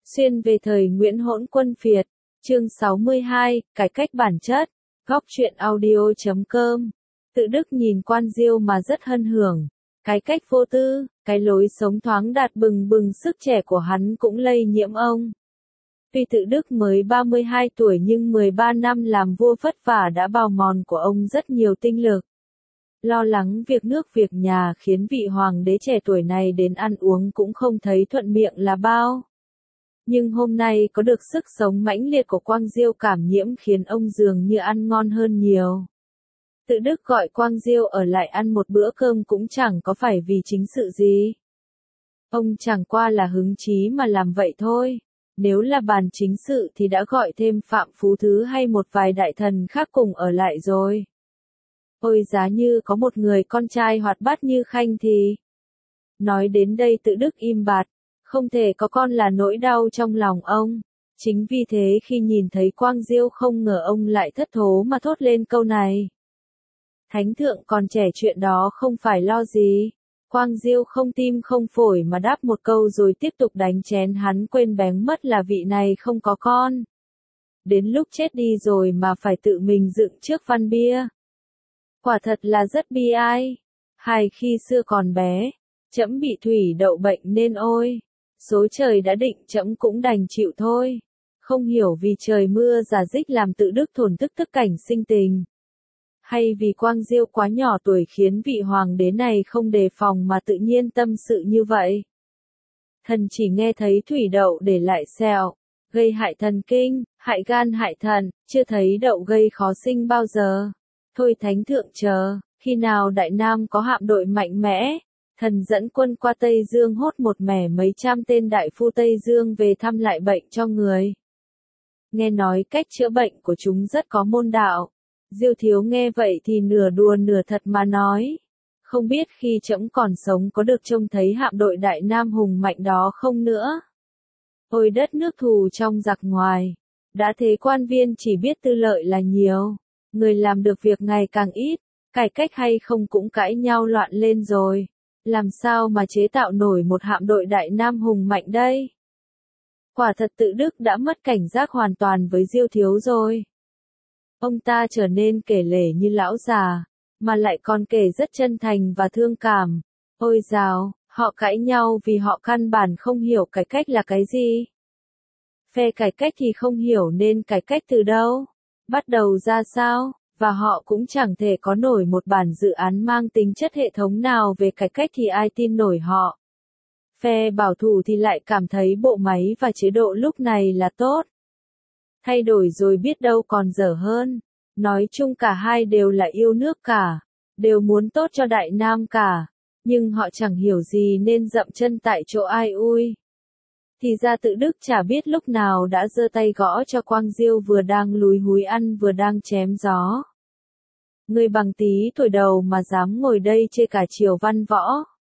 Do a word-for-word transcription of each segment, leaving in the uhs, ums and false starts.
Xuyên về thời Nguyễn Hỗn Quân Phiệt, chương sáu mươi hai, cải cách bản chất, góc truyện audio chấm com. Tự Đức nhìn Quan Diêu mà rất hân hưởng, cái cách vô tư, cái lối sống thoáng đạt bừng bừng sức trẻ của hắn cũng lây nhiễm ông. Tuy Tự Đức mới ba mươi hai tuổi nhưng mười ba năm làm vua vất vả đã bào mòn của ông rất nhiều tinh lực. Lo lắng việc nước việc nhà khiến vị hoàng đế trẻ tuổi này đến ăn uống cũng không thấy thuận miệng là bao. Nhưng hôm nay có được sức sống mãnh liệt của Quang Diêu cảm nhiễm khiến ông dường như ăn ngon hơn nhiều. Tự Đức gọi Quang Diêu ở lại ăn một bữa cơm cũng chẳng có phải vì chính sự gì. Ông chẳng qua là hứng chí mà làm vậy thôi. Nếu là bàn chính sự thì đã gọi thêm Phạm Phú Thứ hay một vài đại thần khác cùng ở lại rồi. Ôi giá như có một người con trai hoạt bát như Khanh thì... Nói đến đây Tự Đức im bặt, không thể có con là nỗi đau trong lòng ông. Chính vì thế khi nhìn thấy Quang Diêu không ngờ ông lại thất thố mà thốt lên câu này. Thánh thượng còn trẻ chuyện đó không phải lo gì. Quang Diêu không tim không phổi mà đáp một câu rồi tiếp tục đánh chén hắn quên bén mất là vị này không có con. Đến lúc chết đi rồi mà phải tự mình dựng trước văn bia. Quả thật là rất bi ai. Hay khi xưa còn bé, trẫm bị thủy đậu bệnh nên ôi, số trời đã định trẫm cũng đành chịu thôi. Không hiểu vì trời mưa giả dích làm Tự Đức thổn thức tức cảnh sinh tình. Hay vì Quang Diêu quá nhỏ tuổi khiến vị hoàng đế này không đề phòng mà tự nhiên tâm sự như vậy. Thần chỉ nghe thấy thủy đậu để lại sẹo, gây hại thần kinh, hại gan hại thận, chưa thấy đậu gây khó sinh bao giờ. Thôi thánh thượng chờ, khi nào Đại Nam có hạm đội mạnh mẽ, thần dẫn quân qua Tây Dương hốt một mẻ mấy trăm tên đại phu Tây Dương về thăm lại bệnh cho người. Nghe nói cách chữa bệnh của chúng rất có môn đạo. Diêu thiếu nghe vậy thì nửa đùa nửa thật mà nói. Không biết khi trẫm còn sống có được trông thấy hạm đội Đại Nam hùng mạnh đó không nữa. Ôi đất nước thù trong giặc ngoài. Đã thế quan viên chỉ biết tư lợi là nhiều. Người làm được việc ngày càng ít. Cải cách hay không cũng cãi nhau loạn lên rồi. Làm sao mà chế tạo nổi một hạm đội Đại Nam hùng mạnh đây? Quả thật Tự Đức đã mất cảnh giác hoàn toàn với Diêu thiếu rồi. Ông ta trở nên kể lể như lão già, mà lại còn kể rất chân thành và thương cảm. Ôi dào, họ cãi nhau vì họ căn bản không hiểu cải cách là cái gì. Phe cải cách thì không hiểu nên cải cách từ đâu, bắt đầu ra sao, và họ cũng chẳng thể có nổi một bản dự án mang tính chất hệ thống nào về cải cách thì ai tin nổi họ. Phe bảo thủ thì lại cảm thấy bộ máy và chế độ lúc này là tốt. Thay đổi rồi biết đâu còn dở hơn. Nói chung cả hai đều là yêu nước cả, đều muốn tốt cho Đại Nam cả, nhưng họ chẳng hiểu gì nên dậm chân tại chỗ ai ui. Thì ra Tự Đức chả biết lúc nào đã giơ tay gõ cho Quang Diêu vừa đang lúi húi ăn vừa đang chém gió. Ngươi bằng tí tuổi đầu mà dám ngồi đây chê cả triều văn võ.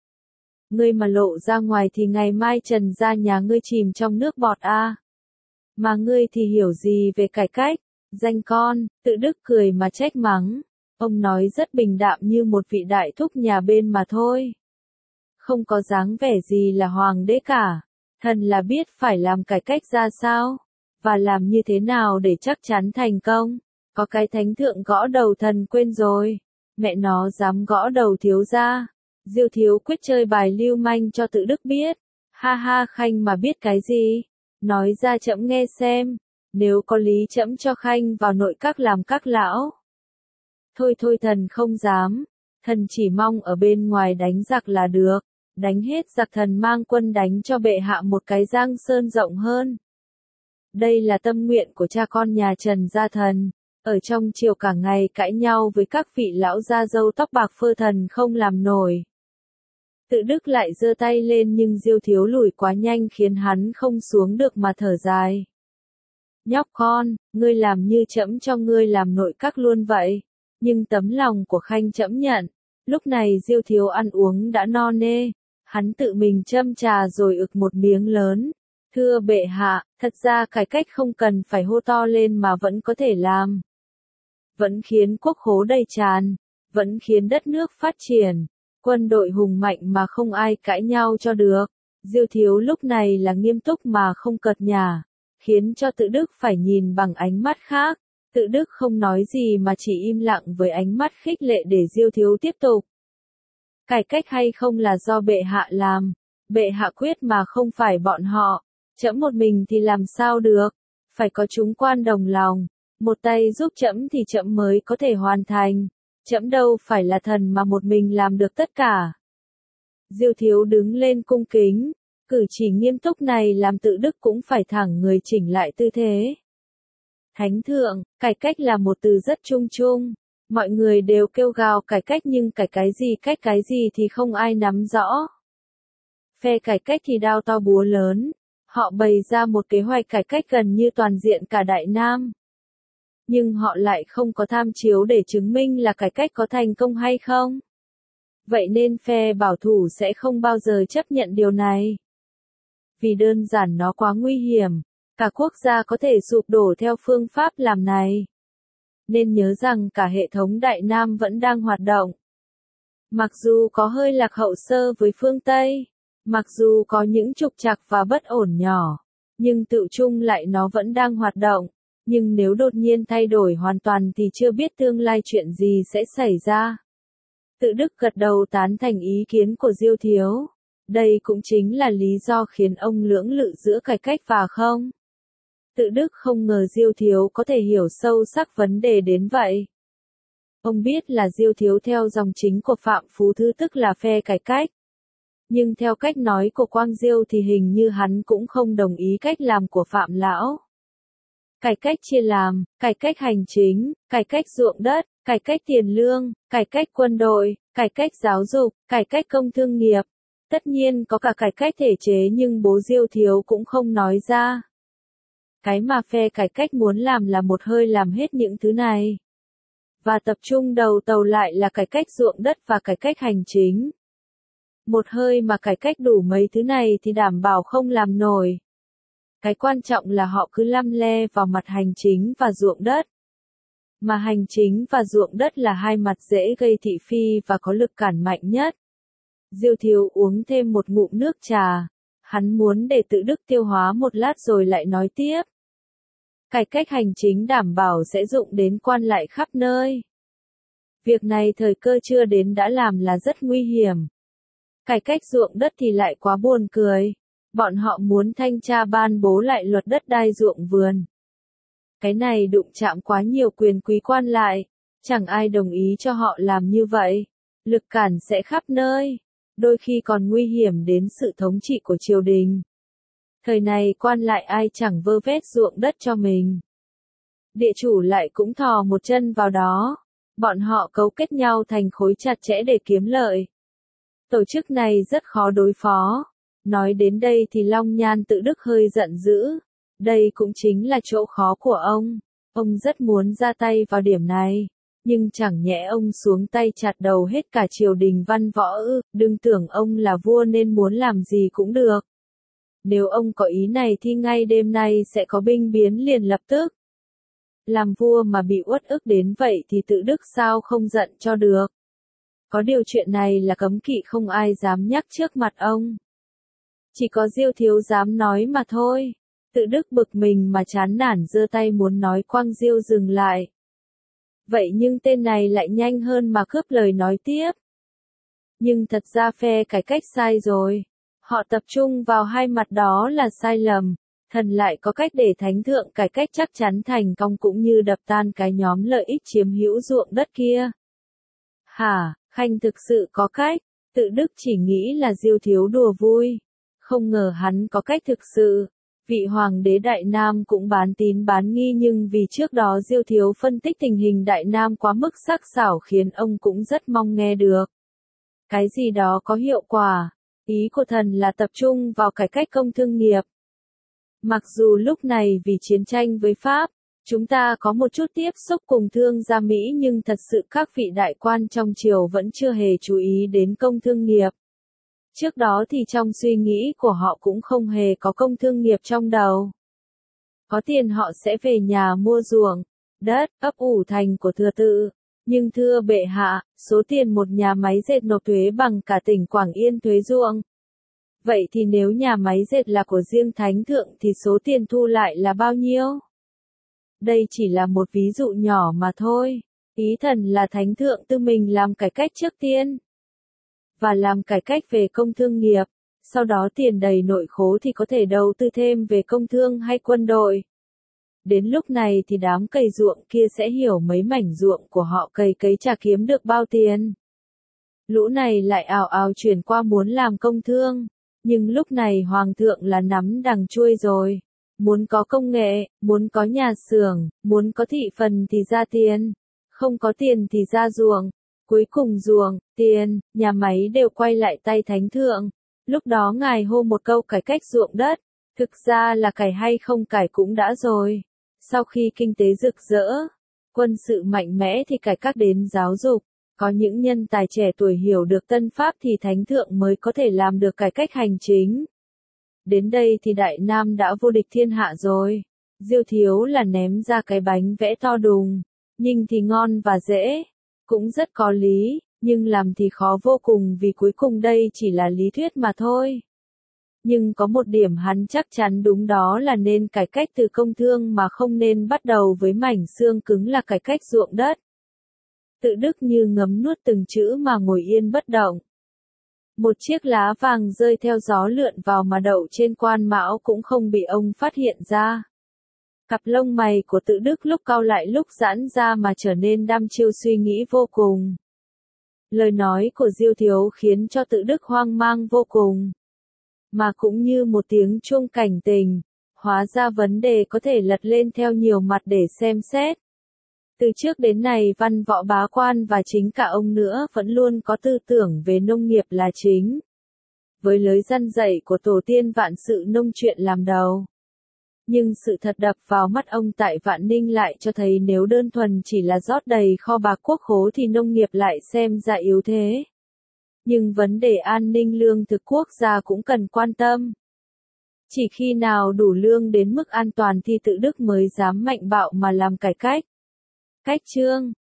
Ngươi mà lộ ra ngoài thì ngày mai trần ra nhà ngươi chìm trong nước bọt a. Mà ngươi thì hiểu gì về cải cách, danh con. Tự Đức cười mà trách mắng. Ông nói rất bình đạm như một vị đại thúc nhà bên mà thôi. Không có dáng vẻ gì là hoàng đế cả. Thần là biết phải làm cải cách ra sao, và làm như thế nào để chắc chắn thành công. Có cái thánh thượng gõ đầu thần quên rồi. Mẹ nó dám gõ đầu thiếu gia. Diêu thiếu quyết chơi bài lưu manh cho Tự Đức biết. Ha ha Khanh mà biết cái gì? Nói ra trẫm nghe xem, nếu có lý trẫm cho Khanh vào nội các làm các lão. Thôi thôi thần không dám, thần chỉ mong ở bên ngoài đánh giặc là được, đánh hết giặc thần mang quân đánh cho bệ hạ một cái Giang Sơn rộng hơn. Đây là tâm nguyện của cha con nhà Trần gia thần, ở trong triều cả ngày cãi nhau với các vị lão gia râu tóc bạc phơ thần không làm nổi. Tự Đức lại giơ tay lên nhưng Diêu thiếu lùi quá nhanh khiến hắn không xuống được mà thở dài. Nhóc con, ngươi làm như trẫm cho ngươi làm nội các luôn vậy. Nhưng tấm lòng của Khanh trẫm nhận. Lúc này Diêu thiếu ăn uống đã no nê. Hắn tự mình châm trà rồi ực một miếng lớn. Thưa bệ hạ, thật ra cải cách không cần phải hô to lên mà vẫn có thể làm. Vẫn khiến quốc khố đầy tràn. Vẫn khiến đất nước phát triển. Quân đội hùng mạnh mà không ai cãi nhau cho được. Diêu Thiếu lúc này là nghiêm túc mà không cợt nhả, khiến cho Tự Đức phải nhìn bằng ánh mắt khác. Tự Đức không nói gì mà chỉ im lặng với ánh mắt khích lệ để Diêu Thiếu tiếp tục. Cải cách hay không là do bệ hạ làm, bệ hạ quyết mà không phải bọn họ, trẫm một mình thì làm sao được, phải có chúng quan đồng lòng, một tay giúp trẫm thì trẫm mới có thể hoàn thành, trẫm đâu phải là thần mà một mình làm được tất cả. Diêu Thiếu đứng lên cung kính, cử chỉ nghiêm túc này làm Tự Đức cũng phải thẳng người chỉnh lại tư thế. Thánh thượng, cải cách là một từ rất chung chung, mọi người đều kêu gào cải cách nhưng cải cái gì cách cái gì thì không ai nắm rõ. Phe cải cách thì đao to búa lớn, họ bày ra một kế hoạch cải cách gần như toàn diện cả Đại Nam. Nhưng họ lại không có tham chiếu để chứng minh là cải cách có thành công hay không. Vậy nên phe bảo thủ sẽ không bao giờ chấp nhận điều này. Vì đơn giản nó quá nguy hiểm, cả quốc gia có thể sụp đổ theo phương pháp làm này. Nên nhớ rằng cả hệ thống Đại Nam vẫn đang hoạt động. Mặc dù có hơi lạc hậu sơ với phương Tây, mặc dù có những trục trặc và bất ổn nhỏ, nhưng tự chung lại nó vẫn đang hoạt động. Nhưng nếu đột nhiên thay đổi hoàn toàn thì chưa biết tương lai chuyện gì sẽ xảy ra. Tự Đức gật đầu tán thành ý kiến của Diêu Thiếu. Đây cũng chính là lý do khiến ông lưỡng lự giữa cải cách và không. Tự Đức không ngờ Diêu Thiếu có thể hiểu sâu sắc vấn đề đến vậy. Ông biết là Diêu Thiếu theo dòng chính của Phạm Phú Thư tức là phe cải cách. Nhưng theo cách nói của Quang Diêu thì hình như hắn cũng không đồng ý cách làm của Phạm Lão. Cải cách chia làm, cải cách hành chính, cải cách ruộng đất, cải cách tiền lương, cải cách quân đội, cải cách giáo dục, cải cách công thương nghiệp. Tất nhiên có cả cải cách thể chế nhưng bố Diêu Thiếu cũng không nói ra. Cái mà phe cải cách muốn làm là một hơi làm hết những thứ này. Và tập trung đầu tàu lại là cải cách ruộng đất và cải cách hành chính. Một hơi mà cải cách đủ mấy thứ này thì đảm bảo không làm nổi. Cái quan trọng là họ cứ lăm le vào mặt hành chính và ruộng đất. Mà hành chính và ruộng đất là hai mặt dễ gây thị phi và có lực cản mạnh nhất. Diêu Thiếu uống thêm một ngụm nước trà. Hắn muốn để Tự Đức tiêu hóa một lát rồi lại nói tiếp. Cải cách hành chính đảm bảo sẽ dụng đến quan lại khắp nơi. Việc này thời cơ chưa đến đã làm là rất nguy hiểm. Cải cách ruộng đất thì lại quá buồn cười. Bọn họ muốn thanh tra ban bố lại luật đất đai ruộng vườn. Cái này đụng chạm quá nhiều quyền quý quan lại. Chẳng ai đồng ý cho họ làm như vậy. Lực cản sẽ khắp nơi. Đôi khi còn nguy hiểm đến sự thống trị của triều đình. Thời này quan lại ai chẳng vơ vét ruộng đất cho mình. Địa chủ lại cũng thò một chân vào đó. Bọn họ cấu kết nhau thành khối chặt chẽ để kiếm lợi. Tổ chức này rất khó đối phó. Nói đến đây thì Long Nhan Tự Đức hơi giận dữ. Đây cũng chính là chỗ khó của ông. Ông rất muốn ra tay vào điểm này. Nhưng chẳng nhẽ ông xuống tay chặt đầu hết cả triều đình văn võ ư, đừng tưởng ông là vua nên muốn làm gì cũng được. Nếu ông có ý này thì ngay đêm nay sẽ có binh biến liền lập tức. Làm vua mà bị uất ức đến vậy thì Tự Đức sao không giận cho được. Có điều chuyện này là cấm kỵ không ai dám nhắc trước mặt ông. Chỉ có Diêu Thiếu dám nói mà thôi. Tự Đức bực mình mà chán nản giơ tay muốn nói Quang Diêu dừng lại. Vậy nhưng tên này lại nhanh hơn mà cướp lời nói tiếp. Nhưng thật ra phe cải cách sai rồi. Họ tập trung vào hai mặt đó là sai lầm. Thần lại có cách để thánh thượng cải cách chắc chắn thành công cũng như đập tan cái nhóm lợi ích chiếm hữu ruộng đất kia. Hả, Khanh thực sự có cách. Tự Đức chỉ nghĩ là Diêu Thiếu đùa vui. Không ngờ hắn có cách thực sự. Vị hoàng đế Đại Nam cũng bán tín bán nghi nhưng vì trước đó Diêu Thiếu phân tích tình hình Đại Nam quá mức sắc sảo khiến ông cũng rất mong nghe được. Cái gì đó có hiệu quả. Ý của thần là tập trung vào cải cách công thương nghiệp. Mặc dù lúc này vì chiến tranh với Pháp, chúng ta có một chút tiếp xúc cùng thương gia Mỹ nhưng thật sự các vị đại quan trong triều vẫn chưa hề chú ý đến công thương nghiệp. Trước đó thì trong suy nghĩ của họ cũng không hề có công thương nghiệp trong đầu. Có tiền họ sẽ về nhà mua ruộng, đất, ấp ủ thành của thừa tự. Nhưng thưa bệ hạ, số tiền một nhà máy dệt nộp thuế bằng cả tỉnh Quảng Yên thuế ruộng. Vậy thì nếu nhà máy dệt là của riêng Thánh Thượng thì số tiền thu lại là bao nhiêu? Đây chỉ là một ví dụ nhỏ mà thôi. Ý thần là Thánh Thượng tự mình làm cải cách trước tiên. Và làm cải cách về công thương nghiệp. Sau đó tiền đầy nội khố thì có thể đầu tư thêm về công thương hay quân đội. Đến lúc này thì đám cày ruộng kia sẽ hiểu mấy mảnh ruộng của họ cày cấy chả kiếm được bao tiền. Lũ này lại ào ào chuyển qua muốn làm công thương. Nhưng lúc này Hoàng thượng là nắm đằng chuôi rồi. Muốn có công nghệ, muốn có nhà xưởng, muốn có thị phần thì ra tiền. Không có tiền thì ra ruộng. Cuối cùng ruộng, tiền, nhà máy đều quay lại tay Thánh Thượng. Lúc đó ngài hô một câu cải cách ruộng đất. Thực ra là cải hay không cải cũng đã rồi. Sau khi kinh tế rực rỡ, quân sự mạnh mẽ thì cải cách đến giáo dục. Có những nhân tài trẻ tuổi hiểu được tân pháp thì Thánh Thượng mới có thể làm được cải cách hành chính. Đến đây thì Đại Nam đã vô địch thiên hạ rồi. Diêu Thiếu là ném ra cái bánh vẽ to đùng. Nhìn thì ngon và dễ. Cũng rất có lý, nhưng làm thì khó vô cùng vì cuối cùng đây chỉ là lý thuyết mà thôi. Nhưng có một điểm hắn chắc chắn đúng đó là nên cải cách từ công thương mà không nên bắt đầu với mảnh xương cứng là cải cách ruộng đất. Tự Đức như ngấm nuốt từng chữ mà ngồi yên bất động. Một chiếc lá vàng rơi theo gió lượn vào mà đậu trên quan mão cũng không bị ông phát hiện ra. Cặp lông mày của Tự Đức lúc cau lại lúc giãn ra mà trở nên đăm chiêu suy nghĩ vô cùng. Lời nói của Diêu Thiếu khiến cho Tự Đức hoang mang vô cùng. Mà cũng như một tiếng chuông cảnh tình, hóa ra vấn đề có thể lật lên theo nhiều mặt để xem xét. Từ trước đến nay văn võ bá quan và chính cả ông nữa vẫn luôn có tư tưởng về nông nghiệp là chính. Với lời răn dạy của tổ tiên vạn sự nông chuyện làm đầu. Nhưng sự thật đập vào mắt ông tại Vạn Ninh lại cho thấy nếu đơn thuần chỉ là rót đầy kho bạc quốc khố thì nông nghiệp lại xem ra yếu thế. Nhưng vấn đề an ninh lương thực quốc gia cũng cần quan tâm. Chỉ khi nào đủ lương đến mức an toàn thì Tự Đức mới dám mạnh bạo mà làm cải cách. Cách chương